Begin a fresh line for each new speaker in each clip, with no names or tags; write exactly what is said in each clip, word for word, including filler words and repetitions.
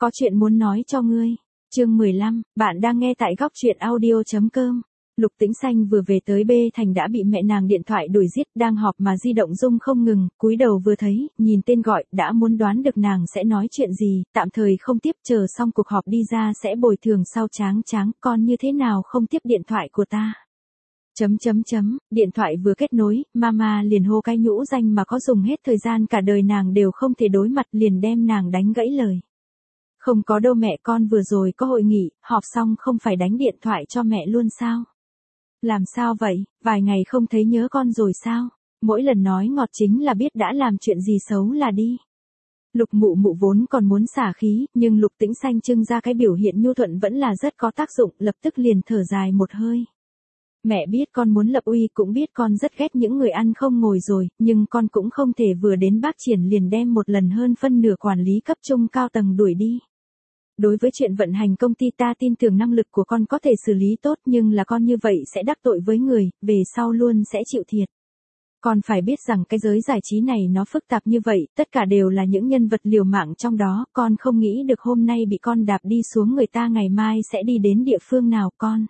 Có chuyện muốn nói cho ngươi. Chương mười lăm, bạn đang nghe tại góc truyện audio.com. Lục Tĩnh Xanh vừa về tới B thành đã bị mẹ nàng điện thoại đuổi giết, đang họp mà di động rung không ngừng, cúi đầu vừa thấy, nhìn tên gọi, đã muốn đoán được nàng sẽ nói chuyện gì, tạm thời không tiếp, chờ xong cuộc họp đi ra sẽ bồi thường sau. Tráng tráng, con như thế nào không tiếp điện thoại của ta? Chấm chấm chấm, điện thoại vừa kết nối, mama liền hô cái nhũ danh mà có dùng hết thời gian cả đời nàng đều không thể đối mặt, liền đem nàng đánh gãy lời. Không có đâu mẹ, con vừa rồi có hội nghị, họp xong không phải đánh điện thoại cho mẹ luôn sao? Làm sao vậy, vài ngày không thấy nhớ con rồi sao? Mỗi lần nói ngọt chính là biết đã làm chuyện gì xấu là đi. Lục mụ mụ vốn còn muốn xả khí, nhưng Lục Tĩnh Xanh trưng ra cái biểu hiện nhu thuận vẫn là rất có tác dụng, lập tức liền thở dài một hơi. Mẹ biết con muốn lập uy, cũng biết con rất ghét những người ăn không ngồi rồi, nhưng con cũng không thể vừa đến Bác Triển liền đem một lần hơn phân nửa quản lý cấp trung cao tầng đuổi đi. Đối với chuyện vận hành công ty ta tin tưởng năng lực của con có thể xử lý tốt, nhưng là con như vậy sẽ đắc tội với người, về sau luôn sẽ chịu thiệt. Con phải biết rằng cái giới giải trí này nó phức tạp như vậy, tất cả đều là những nhân vật liều mạng trong đó, con không nghĩ được hôm nay bị con đạp đi xuống người ta ngày mai sẽ đi đến địa phương nào con.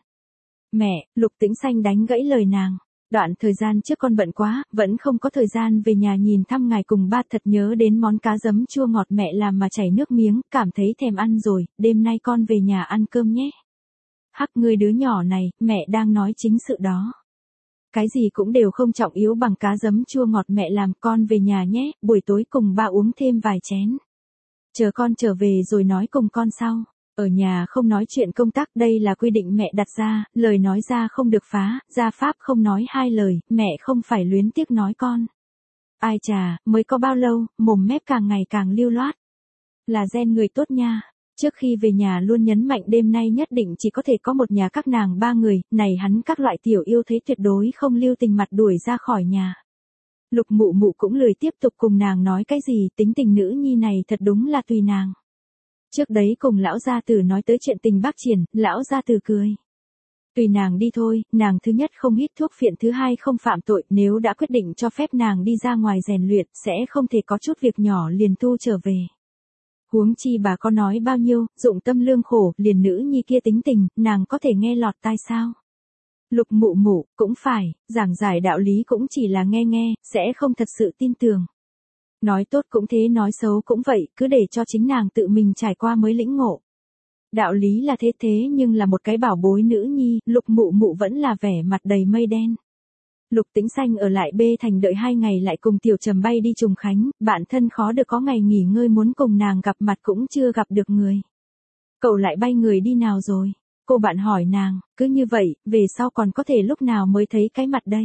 Mẹ, Lục Tĩnh Xanh đánh gãy lời nàng. Đoạn thời gian trước con bận quá, vẫn không có thời gian về nhà nhìn thăm ngài cùng ba, thật nhớ đến món cá giấm chua ngọt mẹ làm mà chảy nước miếng, cảm thấy thèm ăn rồi, đêm nay con về nhà ăn cơm nhé. Hắc, ngươi đứa nhỏ này, mẹ đang nói chính sự đó. Cái gì cũng đều không trọng yếu bằng cá giấm chua ngọt mẹ làm, con về nhà nhé, buổi tối cùng ba uống thêm vài chén. Chờ con trở về rồi nói cùng con sau. Ở nhà không nói chuyện công tác, đây là quy định mẹ đặt ra, lời nói ra không được phá, gia pháp không nói hai lời, mẹ không phải luyến tiếc nói con. Ai chà, mới có bao lâu, mồm mép càng ngày càng lưu loát. Là gen người tốt nha. Trước khi về nhà luôn nhấn mạnh đêm nay nhất định chỉ có thể có một nhà các nàng ba người, này hắn các loại tiểu yêu thấy tuyệt đối không lưu tình mặt đuổi ra khỏi nhà. Lục mụ mụ cũng lười tiếp tục cùng nàng nói cái gì, tính tình nữ nhi này thật đúng là tùy nàng. Trước đấy cùng lão gia tử nói tới chuyện tình Bác Triển, lão gia tử cười. Tùy nàng đi thôi, nàng thứ nhất không hít thuốc phiện, thứ hai không phạm tội, nếu đã quyết định cho phép nàng đi ra ngoài rèn luyện, sẽ không thể có chút việc nhỏ liền tu trở về. Huống chi bà có nói bao nhiêu, dụng tâm lương khổ, liền nữ nhi kia tính tình, nàng có thể nghe lọt tai sao? Lục mụ mụ, cũng phải, giảng giải đạo lý cũng chỉ là nghe nghe, sẽ không thật sự tin tưởng. Nói tốt cũng thế, nói xấu cũng vậy, cứ để cho chính nàng tự mình trải qua mới lĩnh ngộ. Đạo lý là thế thế nhưng là một cái bảo bối nữ nhi, Lục mụ mụ vẫn là vẻ mặt đầy mây đen. Lục Tĩnh Xanh ở lại B thành đợi hai ngày lại cùng Tiểu Trầm bay đi Trùng Khánh, bản thân khó được có ngày nghỉ ngơi muốn cùng nàng gặp mặt cũng chưa gặp được người. Cậu lại bay người đi nào rồi? Cô bạn hỏi nàng, cứ như vậy, về sau còn có thể lúc nào mới thấy cái mặt đây?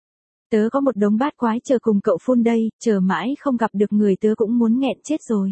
Tớ có một đống bát quái chờ cùng cậu phun đây, chờ mãi không gặp được người tớ cũng muốn nghẹn chết rồi.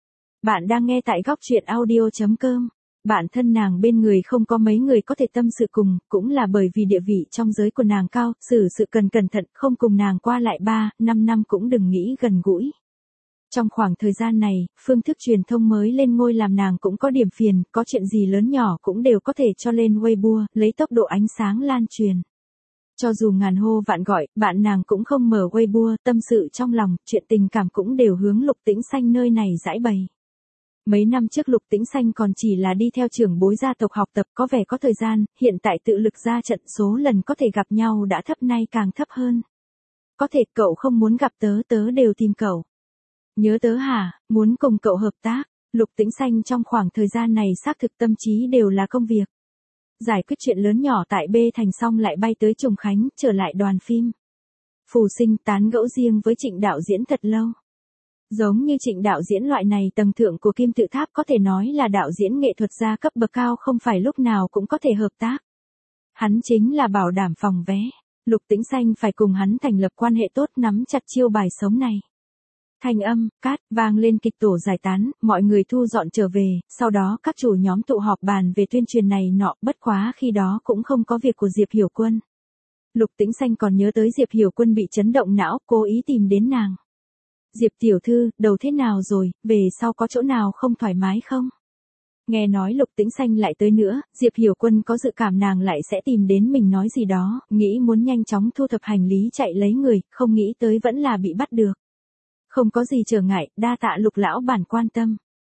Bạn đang nghe tại góc truyện audio.com. Bản thân nàng bên người không có mấy người có thể tâm sự cùng, cũng là bởi vì địa vị trong giới của nàng cao, xử sự cần cẩn thận, không cùng nàng qua lại ba, năm năm cũng đừng nghĩ gần gũi. Trong khoảng thời gian này, phương thức truyền thông mới lên ngôi làm nàng cũng có điểm phiền, có chuyện gì lớn nhỏ cũng đều có thể cho lên Weibo, lấy tốc độ ánh sáng lan truyền. Cho dù ngàn hô vạn gọi, bạn nàng cũng không mở Weibo, tâm sự trong lòng, chuyện tình cảm cũng đều hướng Lục Tĩnh Xanh nơi này giải bày. Mấy năm trước Lục Tĩnh Xanh còn chỉ là đi theo trưởng bối gia tộc học tập, có vẻ có thời gian, hiện tại tự lực ra trận, số lần có thể gặp nhau đã thấp nay càng thấp hơn. Có thể cậu không muốn gặp tớ, tớ đều tìm cậu. Nhớ tớ hả, muốn cùng cậu hợp tác. Lục Tĩnh Xanh trong khoảng thời gian này xác thực tâm trí đều là công việc. Giải quyết chuyện lớn nhỏ tại B thành xong lại bay tới Trùng Khánh, trở lại đoàn phim. Phù Sinh tán gẫu riêng với Trịnh đạo diễn thật lâu. Giống như Trịnh đạo diễn loại này tầng thượng của kim tự tháp có thể nói là đạo diễn nghệ thuật gia cấp bậc cao, không phải lúc nào cũng có thể hợp tác. Hắn chính là bảo đảm phòng vé. Lục Tĩnh Xanh phải cùng hắn thành lập quan hệ tốt, nắm chặt chiêu bài sống này. Thanh âm, cát, vang lên, kịch tổ giải tán, mọi người thu dọn trở về, sau đó các chủ nhóm tụ họp bàn về tuyên truyền này nọ, bất quá khi đó cũng không có việc của Diệp Hiểu Quân. Lục Tĩnh Xanh còn nhớ tới Diệp Hiểu Quân bị chấn động não, cố ý tìm đến nàng. Diệp tiểu thư, đầu thế nào rồi, về sau có chỗ nào không thoải mái không? Nghe nói Lục Tĩnh Xanh lại tới nữa, Diệp Hiểu Quân có dự cảm nàng lại sẽ tìm đến mình nói gì đó, nghĩ muốn nhanh chóng thu thập hành lý chạy lấy người, không nghĩ tới vẫn là bị bắt được. Không có gì trở ngại, đa tạ Lục lão bản quan tâm.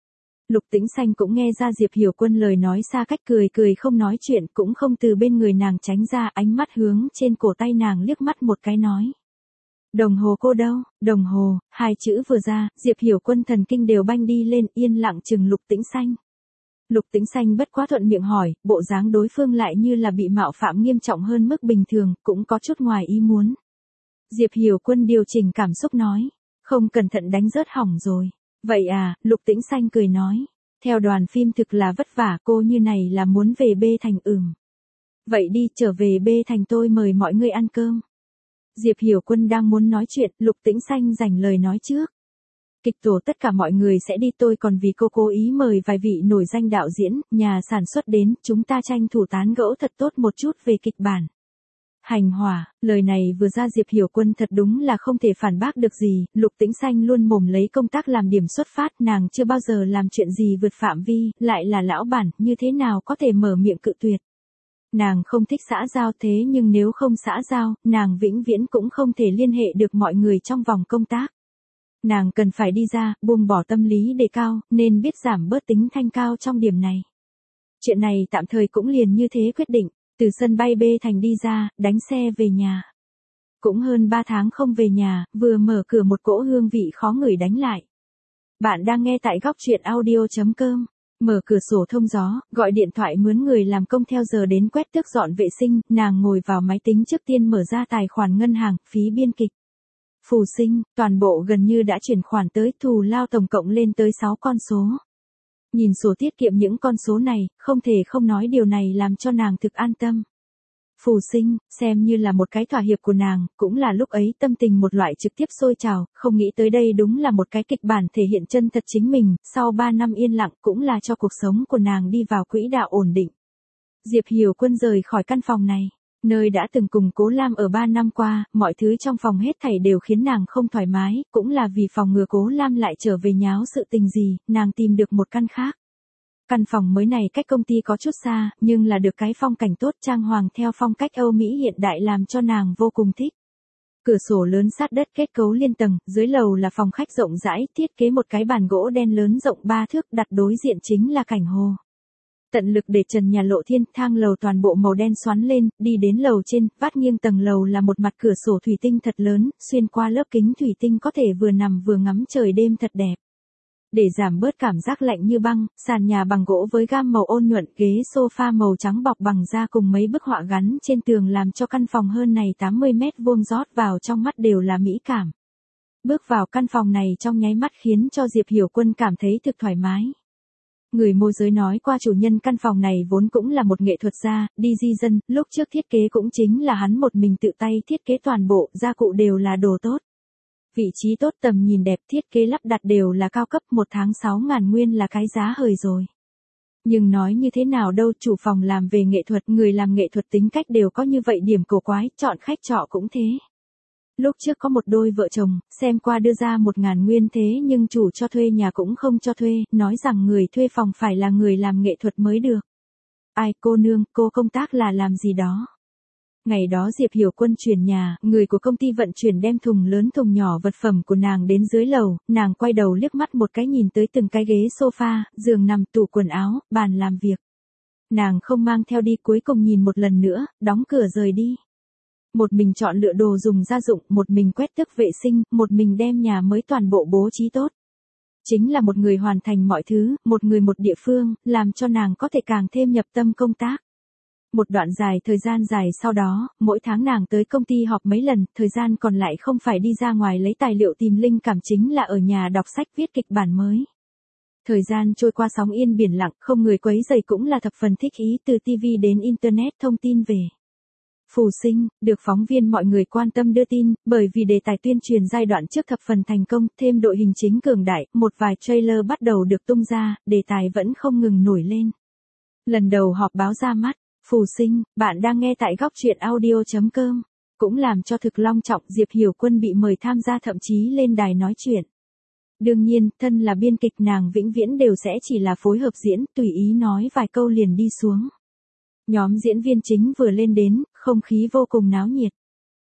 Lục Tĩnh Xanh cũng nghe ra Diệp Hiểu Quân lời nói xa cách, cười cười không nói chuyện, cũng không từ bên người nàng tránh ra, ánh mắt hướng trên cổ tay nàng liếc mắt một cái nói. Đồng hồ cô đâu? Đồng hồ, hai chữ vừa ra, Diệp Hiểu Quân thần kinh đều banh đi lên, yên lặng chừng Lục Tĩnh Xanh. Lục Tĩnh Xanh bất quá thuận miệng hỏi, bộ dáng đối phương lại như là bị mạo phạm nghiêm trọng hơn mức bình thường, cũng có chút ngoài ý muốn. Diệp Hiểu Quân điều chỉnh cảm xúc nói, không cẩn thận đánh rớt hỏng rồi. Vậy à, Lục Tĩnh Xanh cười nói, theo đoàn phim thực là vất vả, cô như này là muốn về B thành. Ừm. Vậy đi, trở về B thành tôi mời mọi người ăn cơm. Diệp Hiểu Quân đang muốn nói chuyện, Lục Tĩnh Xanh giành lời nói trước. Kịch tổ tất cả mọi người sẽ đi, tôi còn vì cô cố ý mời vài vị nổi danh đạo diễn, nhà sản xuất đến, chúng ta tranh thủ tán gẫu thật tốt một chút về kịch bản. Hành hỏa, lời này vừa ra Diệp Hiểu Quân thật đúng là không thể phản bác được gì, Lục Tĩnh Xanh luôn mồm lấy công tác làm điểm xuất phát, nàng chưa bao giờ làm chuyện gì vượt phạm vi, lại là lão bản, như thế nào có thể mở miệng cự tuyệt. Nàng không thích xã giao, thế nhưng nếu không xã giao, nàng vĩnh viễn cũng không thể liên hệ được mọi người trong vòng công tác. Nàng cần phải đi ra, buông bỏ tâm lý đề cao, nên biết giảm bớt tính thanh cao trong điểm này. Chuyện này tạm thời cũng liền như thế quyết định, từ sân bay B thành đi ra, đánh xe về nhà. Cũng hơn ba tháng không về nhà, vừa mở cửa một cỗ hương vị khó ngửi đánh lại. Bạn đang nghe tại góc truyện audio chấm com. Mở cửa sổ thông gió, gọi điện thoại mướn người làm công theo giờ đến quét tước dọn vệ sinh, nàng ngồi vào máy tính trước tiên mở ra tài khoản ngân hàng, phí biên kịch. Phù sinh, toàn bộ gần như đã chuyển khoản tới, thù lao tổng cộng lên tới sáu con số. Nhìn sổ tiết kiệm những con số này, không thể không nói điều này làm cho nàng thực an tâm. Phù sinh, xem như là một cái thỏa hiệp của nàng, cũng là lúc ấy tâm tình một loại trực tiếp sôi trào, không nghĩ tới đây đúng là một cái kịch bản thể hiện chân thật chính mình, sau ba năm yên lặng cũng là cho cuộc sống của nàng đi vào quỹ đạo ổn định. Diệp Hiểu Quân rời khỏi căn phòng này, nơi đã từng cùng Cố Lam ở ba năm qua, mọi thứ trong phòng hết thảy đều khiến nàng không thoải mái, cũng là vì phòng ngừa Cố Lam lại trở về nháo sự tình gì, nàng tìm được một căn khác. Căn phòng mới này cách công ty có chút xa, nhưng là được cái phong cảnh tốt, trang hoàng theo phong cách Âu Mỹ hiện đại làm cho nàng vô cùng thích. Cửa sổ lớn sát đất, kết cấu liên tầng, dưới lầu là phòng khách rộng rãi, thiết kế một cái bàn gỗ đen lớn rộng ba thước, đặt đối diện chính là cảnh hồ. Tận lực để trần nhà lộ thiên, thang lầu toàn bộ màu đen xoắn lên, đi đến lầu trên, vát nghiêng tầng lầu là một mặt cửa sổ thủy tinh thật lớn, xuyên qua lớp kính thủy tinh có thể vừa nằm vừa ngắm trời đêm thật đẹp. Để giảm bớt cảm giác lạnh như băng, sàn nhà bằng gỗ với gam màu ôn nhuận, ghế sofa màu trắng bọc bằng da cùng mấy bức họa gắn trên tường làm cho căn phòng hơn này tám mươi mét vuông rót vào trong mắt đều là mỹ cảm. Bước vào căn phòng này trong nháy mắt khiến cho Diệp Hiểu Quân cảm thấy thực thoải mái. Người môi giới nói qua chủ nhân căn phòng này vốn cũng là một nghệ thuật gia, đi di dân, lúc trước thiết kế cũng chính là hắn một mình tự tay thiết kế toàn bộ, gia cụ đều là đồ tốt. Vị trí tốt, tầm nhìn đẹp, thiết kế lắp đặt đều là cao cấp, một tháng sáu ngàn nguyên là cái giá hời rồi. Nhưng nói như thế nào đâu, chủ phòng làm về nghệ thuật, người làm nghệ thuật tính cách đều có như vậy điểm cổ quái, chọn khách trọ cũng thế. Lúc trước có một đôi vợ chồng, xem qua đưa ra một ngàn nguyên thế nhưng chủ cho thuê nhà cũng không cho thuê, nói rằng người thuê phòng phải là người làm nghệ thuật mới được. Ai, cô nương, cô công tác là làm gì đó? Ngày đó Diệp Hiểu Quân chuyển nhà, người của công ty vận chuyển đem thùng lớn thùng nhỏ vật phẩm của nàng đến dưới lầu, nàng quay đầu liếc mắt một cái nhìn tới từng cái ghế sofa, giường nằm, tủ quần áo, bàn làm việc. Nàng không mang theo đi, cuối cùng nhìn một lần nữa, đóng cửa rời đi. Một mình chọn lựa đồ dùng gia dụng, một mình quét tước vệ sinh, một mình đem nhà mới toàn bộ bố trí tốt. Chính là một người hoàn thành mọi thứ, một người một địa phương, làm cho nàng có thể càng thêm nhập tâm công tác. Một đoạn dài thời gian dài sau đó, mỗi tháng nàng tới công ty họp mấy lần, thời gian còn lại không phải đi ra ngoài lấy tài liệu tìm linh cảm chính là ở nhà đọc sách viết kịch bản mới. Thời gian trôi qua sóng yên biển lặng, không người quấy rầy cũng là thập phần thích ý, từ ti vi đến internet thông tin về. Phù sinh, được phóng viên mọi người quan tâm đưa tin, bởi vì đề tài tuyên truyền giai đoạn trước thập phần thành công, thêm đội hình chính cường đại, một vài trailer bắt đầu được tung ra, đề tài vẫn không ngừng nổi lên. Lần đầu họp báo ra mắt, Phù sinh, bạn đang nghe tại góc truyện audio chấm com, cũng làm cho thực long trọng, Diệp Hiểu Quân bị mời tham gia thậm chí lên đài nói chuyện. Đương nhiên, thân là biên kịch nàng vĩnh viễn đều sẽ chỉ là phối hợp diễn, tùy ý nói vài câu liền đi xuống. Nhóm diễn viên chính vừa lên đến, không khí vô cùng náo nhiệt.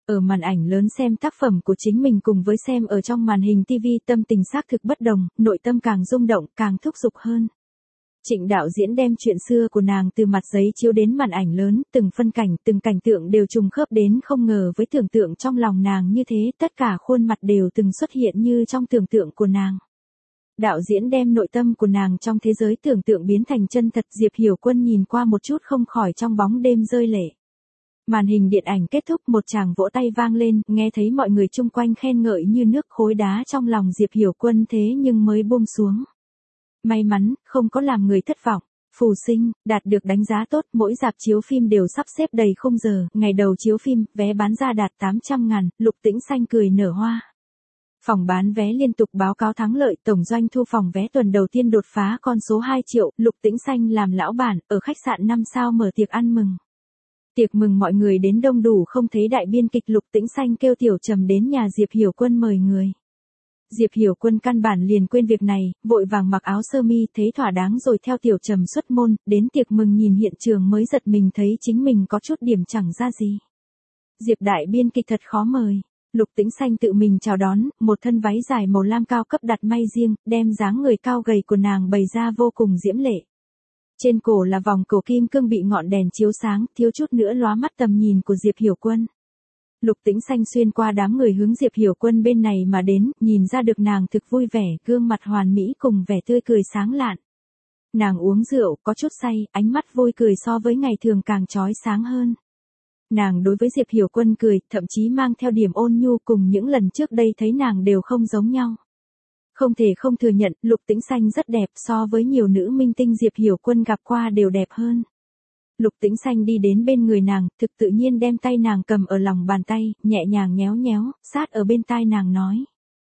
Ở màn ảnh lớn xem tác phẩm của chính mình cùng với xem ở trong màn hình ti vi tâm tình xác thực bất đồng, nội tâm càng rung động, càng thúc giục hơn. Trịnh đạo diễn đem chuyện xưa của nàng từ mặt giấy chiếu đến màn ảnh lớn, từng phân cảnh, từng cảnh tượng đều trùng khớp đến không ngờ với tưởng tượng trong lòng nàng như thế, tất cả khuôn mặt đều từng xuất hiện như trong tưởng tượng của nàng. Đạo diễn đem nội tâm của nàng trong thế giới tưởng tượng biến thành chân thật, Diệp Hiểu Quân nhìn qua một chút không khỏi trong bóng đêm rơi lệ. Màn hình điện ảnh kết thúc, một tràng vỗ tay vang lên, nghe thấy mọi người chung quanh khen ngợi như nước, khối đá trong lòng Diệp Hiểu Quân thế nhưng mới buông xuống. May mắn, không có làm người thất vọng. Phù Sinh, đạt được đánh giá tốt, mỗi rạp chiếu phim đều sắp xếp đầy khung giờ, ngày đầu chiếu phim, vé bán ra đạt tám trăm ngàn, Lục Tĩnh Xanh cười nở hoa. Phòng bán vé liên tục báo cáo thắng lợi, tổng doanh thu phòng vé tuần đầu tiên đột phá con số hai triệu, Lục Tĩnh Xanh làm lão bản, ở khách sạn năm sao mở tiệc ăn mừng. Tiệc mừng mọi người đến đông đủ, không thấy đại biên kịch Lục Tĩnh Xanh kêu Tiểu Trầm đến nhà Diệp Hiểu Quân mời người. Diệp Hiểu Quân căn bản liền quên việc này, vội vàng mặc áo sơ mi thấy thỏa đáng rồi theo Tiểu Trầm xuất môn, đến tiệc mừng nhìn hiện trường mới giật mình thấy chính mình có chút điểm chẳng ra gì. Diệp đại biên kịch thật khó mời. Lục Tĩnh Xanh tự mình chào đón, một thân váy dài màu lam cao cấp đặt may riêng, đem dáng người cao gầy của nàng bày ra vô cùng diễm lệ. Trên cổ là vòng cổ kim cương bị ngọn đèn chiếu sáng, thiếu chút nữa lóa mắt tầm nhìn của Diệp Hiểu Quân. Lục Tĩnh Xanh xuyên qua đám người hướng Diệp Hiểu Quân bên này mà đến, nhìn ra được nàng thực vui vẻ, gương mặt hoàn mỹ cùng vẻ tươi cười sáng lạn. Nàng uống rượu, có chút say, ánh mắt vui cười so với ngày thường càng chói sáng hơn. Nàng đối với Diệp Hiểu Quân cười, thậm chí mang theo điểm ôn nhu, cùng những lần trước đây thấy nàng đều không giống nhau. Không thể không thừa nhận, Lục Tĩnh Xanh rất đẹp, so với nhiều nữ minh tinh Diệp Hiểu Quân gặp qua đều đẹp hơn. Lục Tĩnh Xanh đi đến bên người nàng, thực tự nhiên đem tay nàng cầm ở lòng bàn tay, nhẹ nhàng nhéo nhéo, sát ở bên tai nàng nói.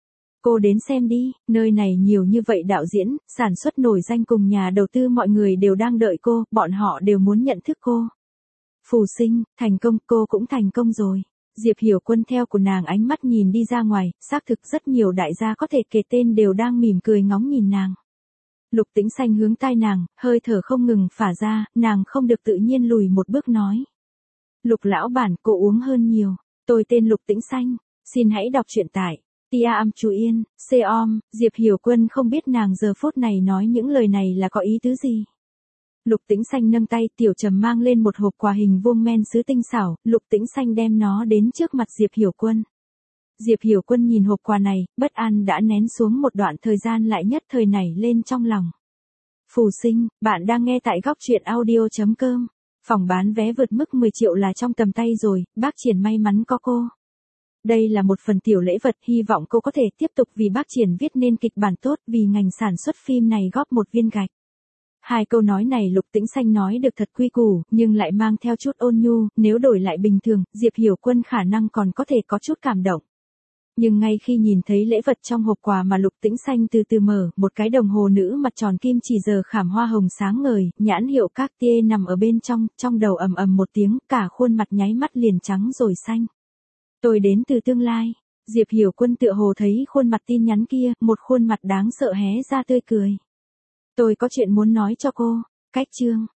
Cô đến xem đi, nơi này nhiều như vậy đạo diễn, sản xuất nổi danh cùng nhà đầu tư mọi người đều đang đợi cô, bọn họ đều muốn nhận thức cô. Phù Sinh, thành công, cô cũng thành công rồi. Diệp Hiểu Quân theo của nàng ánh mắt nhìn đi ra ngoài, xác thực rất nhiều đại gia có thể kể tên đều đang mỉm cười ngóng nhìn nàng. Lục Tĩnh Xanh hướng tai nàng, hơi thở không ngừng phả ra, nàng không được tự nhiên lùi một bước nói. Lục lão bản, cô uống hơn nhiều. Tôi tên Lục Tĩnh Xanh, xin hãy đọc truyện tại tia am chú yên, com. Diệp Hiểu Quân không biết nàng giờ phút này nói những lời này là có ý tứ gì. Lục Tĩnh Xanh nâng tay, Tiểu Trầm mang lên một hộp quà hình vuông men sứ tinh xảo, Lục Tĩnh Xanh đem nó đến trước mặt Diệp Hiểu Quân. Diệp Hiểu Quân nhìn hộp quà này, bất an đã nén xuống một đoạn thời gian lại nhất thời nảy lên trong lòng. Phù Sinh, bạn đang nghe tại góc truyện audio chấm com. Phòng bán vé vượt mức mười triệu là trong tầm tay rồi, bác Triển may mắn có cô. Đây là một phần tiểu lễ vật, hy vọng cô có thể tiếp tục vì bác Triển viết nên kịch bản tốt, vì ngành sản xuất phim này góp một viên gạch. Hai câu nói này Lục Tĩnh Xanh nói được thật quy củ, nhưng lại mang theo chút ôn nhu, nếu đổi lại bình thường, Diệp Hiểu Quân khả năng còn có thể có chút cảm động. Nhưng ngay khi nhìn thấy lễ vật trong hộp quà mà Lục Tĩnh Xanh từ từ mở, một cái đồng hồ nữ mặt tròn kim chỉ giờ khảm hoa hồng sáng ngời, nhãn hiệu Cartier nằm ở bên trong, trong đầu ầm ầm một tiếng, cả khuôn mặt nháy mắt liền trắng rồi xanh. Tôi đến từ tương lai. Diệp Hiểu Quân tựa hồ thấy khuôn mặt tin nhắn kia, một khuôn mặt đáng sợ hé ra tươi cười. Tôi có chuyện muốn nói cho cô. Cách chương.